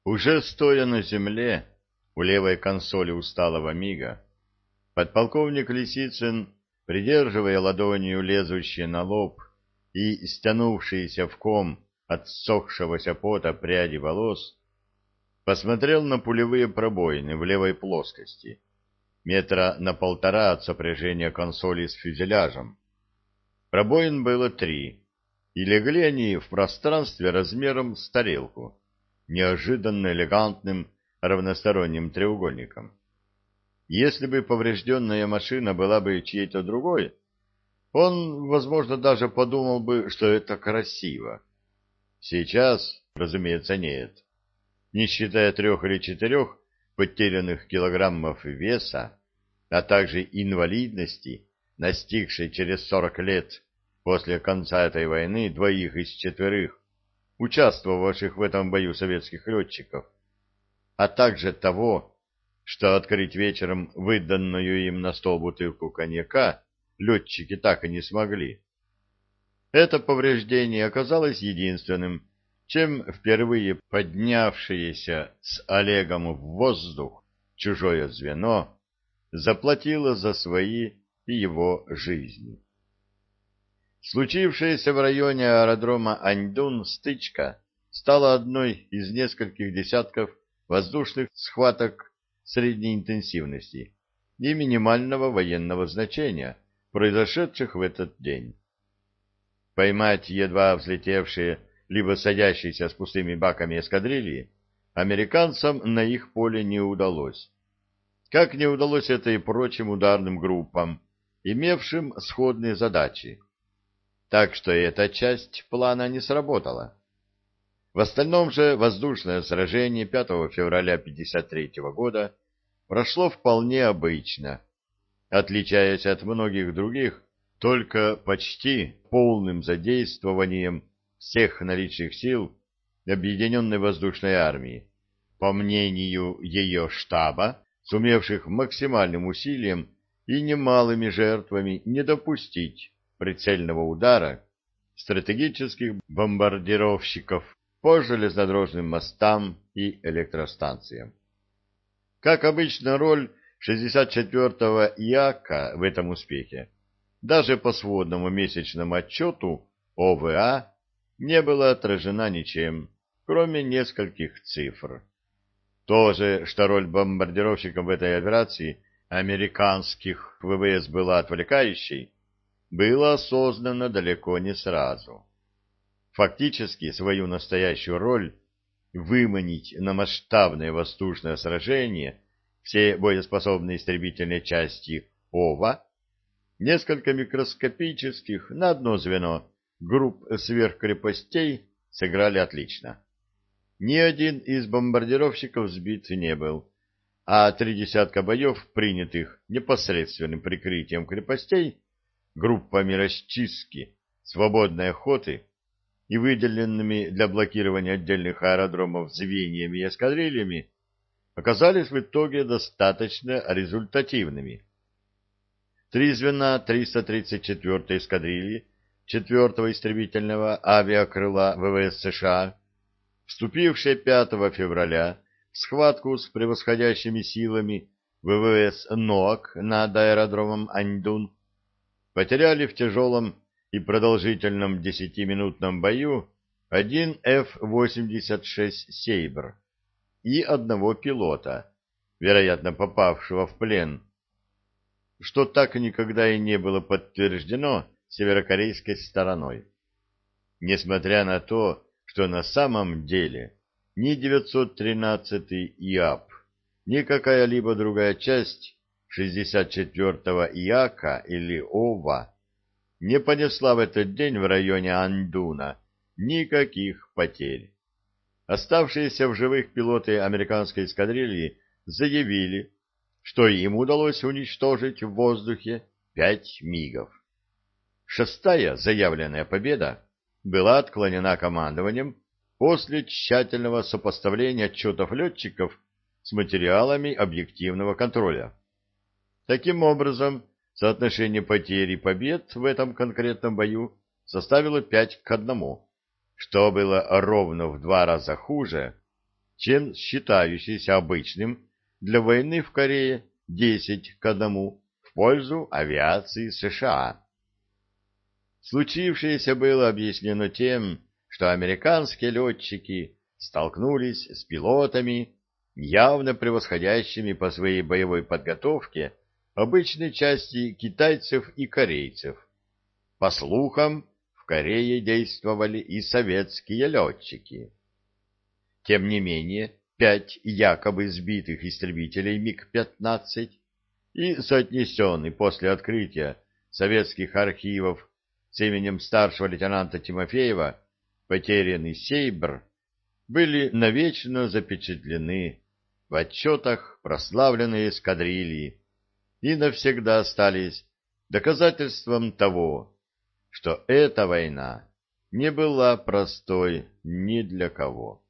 Уже стоя на земле, у левой консоли усталого мига, подполковник Лисицын, придерживая ладонью лезущие на лоб и стянувшиеся в ком от ссохшегося пота пряди волос, посмотрел на пулевые пробоины в левой плоскости, метра на 1,5 от сопряжения консоли с фюзеляжем. Пробоин было 3, и легли они в пространстве размером с тарелку, неожиданно элегантным равносторонним треугольником. Если бы поврежденная машина была бы чьей-то другой, он, возможно, даже подумал бы, что это красиво. Сейчас, разумеется, нет. Не считая 3 или 4 потерянных килограммов веса, а также инвалидности, настигшей через 40 лет после конца этой войны 2 из 4 участвовавших в этом бою советских летчиков, а также того, что открыть вечером выданную им на стол бутылку коньяка летчики так и не смогли. Это повреждение оказалось единственным, чем впервые поднявшееся с Олегом в воздух чужое звено заплатило за свои и его жизни. Случившаяся в районе аэродрома Аньдун стычка стала одной из нескольких десятков воздушных схваток средней интенсивности и минимального военного значения, произошедших в этот день. Поймать едва взлетевшие либо садящиеся с пустыми баками эскадрильи американцам на их поле не удалось. Как не удалось это и прочим ударным группам, имевшим сходные задачи. Так что эта часть плана не сработала. В остальном же воздушное сражение 5 февраля 1953 года прошло вполне обычно, отличаясь от многих других только почти полным задействованием всех наличных сил Объединенной воздушной армии, по мнению ее штаба, сумевших максимальным усилием и немалыми жертвами не допустить прицельного удара стратегических бомбардировщиков по железнодорожным мостам и электростанциям. Как обычно, роль 64-го ИАКа в этом успехе, даже по сводному месячному отчету ОВА, не была отражена ничем, кроме нескольких цифр. То же, что роль бомбардировщиков в этой операции американских ВВС была отвлекающей, было осознано далеко не сразу. Фактически свою настоящую роль выманить на масштабное воздушное сражение все боеспособные истребительные части ОВА, несколько микроскопических на одно звено групп сверхкрепостей сыграли отлично. Ни один из бомбардировщиков сбит не был, а 3 десятка боев, принятых непосредственным прикрытием крепостей, группами расчистки, свободной охоты и выделенными для блокирования отдельных аэродромов звеньями и эскадрильями, оказались в итоге достаточно результативными. 3 звена 334-й эскадрильи 4-го истребительного авиакрыла ВВС США, вступившие 5 февраля в схватку с превосходящими силами ВВС НОАК над аэродромом Аньдун, потеряли в тяжелом и продолжительном 10-минутном бою 1 F-86 «Сейбр» и одного пилота, вероятно, попавшего в плен, что так никогда и не было подтверждено северокорейской стороной. Несмотря на то, что на самом деле ни 913-й ИАП, ни какая-либо другая часть 64-го ИАКа или ОВА не понесла в этот день в районе Андуна никаких потерь. Оставшиеся в живых пилоты американской эскадрильи заявили, что им удалось уничтожить в воздухе 5 мигов. 6-я заявленная победа была отклонена командованием после тщательного сопоставления отчетов летчиков с материалами объективного контроля. Таким образом, соотношение потерь и побед в этом конкретном бою составило 5 к 1, что было ровно в 2 раза хуже, чем считающийся обычным для войны в Корее 10-1 в пользу авиации США. Случившееся было объяснено тем, что американские летчики столкнулись с пилотами, явно превосходящими по своей боевой подготовке обычной части китайцев и корейцев. По слухам, в Корее действовали и советские летчики. Тем не менее, 5 якобы сбитых истребителей МиГ-15 и соотнесенный после открытия советских архивов с именем старшего лейтенанта Тимофеева потерянный «Сейбр» были навечно запечатлены в отчетах прославленной эскадрильи и навсегда остались доказательством того, что эта война не была простой ни для кого.